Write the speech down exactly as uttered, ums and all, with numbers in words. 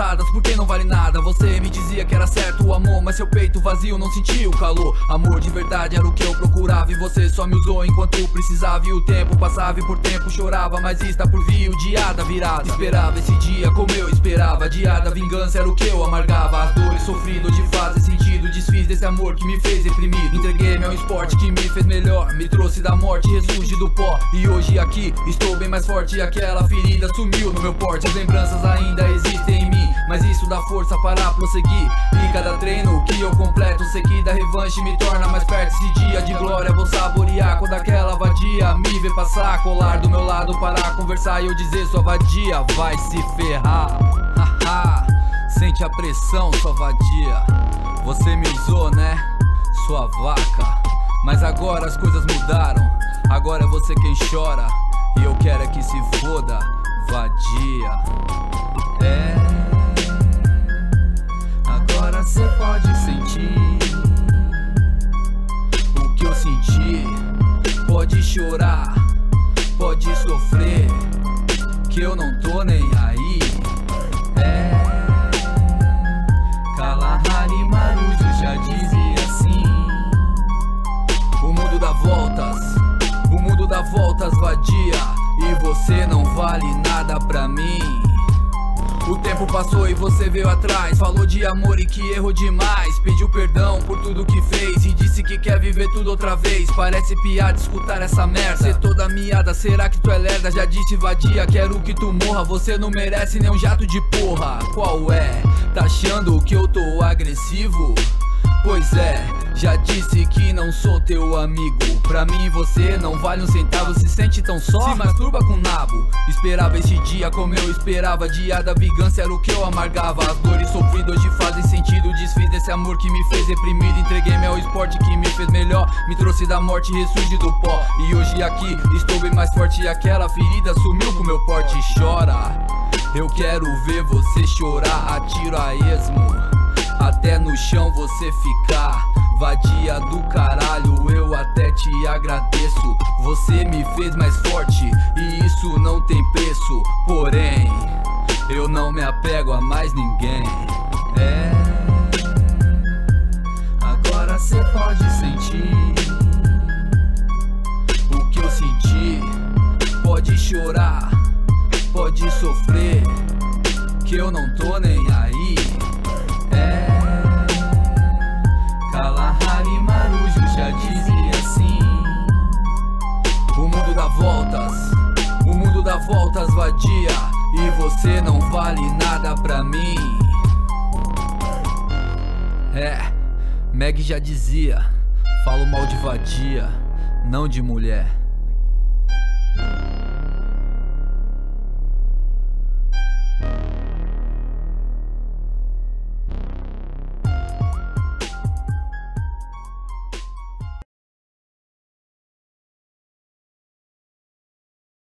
dadas por quem não vale nada. Você me dizia que era certo o amor, mas seu peito vazio não sentia o calor. Amor de verdade era o que eu procurava, e você só me usou enquanto precisava. E o tempo passava e por tempo chorava, mas está por vir o dia da virada. Esperava esse dia como eu esperava, dia da vingança era o que eu amargava. As dores sofridas de fazem sentido, desfiz desse amor que me fez reprimido. Entreguei-me ao esporte que me fez melhor, me trouxe da morte, ressurgi do pó. E hoje aqui estou bem mais forte, aquela ferida sumiu no meu porte. As lembranças ainda existem em mim, mas isso dá força para prosseguir. E cada treino que eu completo, sei que da revanche me torna mais perto. Esse dia de glória vou saborear quando aquela vadia me vê passar, colar do meu lado para conversar e eu dizer: sua vadia vai se ferrar. Haha, sente a pressão, sua vadia. Você me usou, né, sua vaca? Mas agora as coisas mudaram, agora é você quem chora, e eu quero é que se foda, vadia. É, agora cê pode sentir o que eu senti. Pode chorar, pode sofrer, que eu não tô nem aí. É, Kalahari Marujo já dizia assim: o mundo dá voltas, o mundo dá voltas, vadia, e você não vale nada pra mim. O tempo passou e você veio atrás, falou de amor e que errou demais, pediu perdão por tudo que fez e disse que quer viver tudo outra vez. Parece piada escutar essa merda, cê toda miada, será que tu é lerda? Já disse vadia, quero que tu morra, você não merece nem um jato de porra. Qual é? Tá achando que eu tô agressivo? Pois é, já disse que não sou teu amigo. Pra mim você não vale um centavo, se sente tão só, se masturba com nabo. Esperava esse dia como eu esperava, dia da vingança era o que eu amargava. As dores sofridas hoje fazem sentido, desfiz desse amor que me fez reprimido. Entreguei-me ao esporte que me fez melhor, me trouxe da morte e ressurgi do pó. E hoje aqui estou bem mais forte, e aquela ferida sumiu com meu porte. Chora, eu quero ver você chorar, atiro a esmo até no chão você ficar. Vadia do caralho, eu até te agradeço. Você me fez mais forte e isso não tem preço. Porém, eu não me apego a mais ninguém. É, agora cê pode sentir o que eu senti. Pode chorar, pode sofrer, que eu não tô nem aí. É, Kalahari Marujo já dizia assim: o mundo dá voltas, o mundo dá voltas, vadia, e você não vale nada pra mim. É, Meg já dizia: falo mal de vadia, não de mulher.